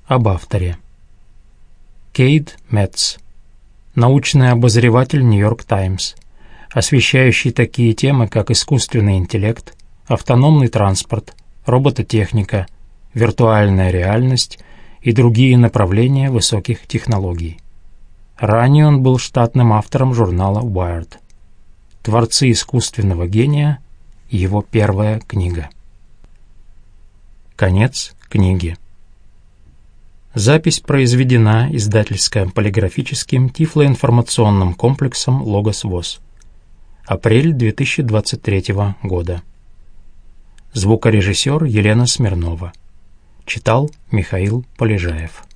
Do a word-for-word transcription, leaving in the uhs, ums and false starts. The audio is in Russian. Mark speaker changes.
Speaker 1: Об авторе. Кейт Метц, научный обозреватель «Нью-Йорк Таймс», освещающий такие темы, как искусственный интеллект, автономный транспорт, робототехника, виртуальная реальность и другие направления высоких технологий. Ранее он был штатным автором журнала Wired. «Творцы искусственного гения» — его первая книга. Конец книги. Запись произведена издательско-полиграфическим тифлоинформационным комплексом «Логос ВОС». Апрель две тысячи двадцать третьего года. Звукорежиссер Елена Смирнова. Читал Михаил Полежаев.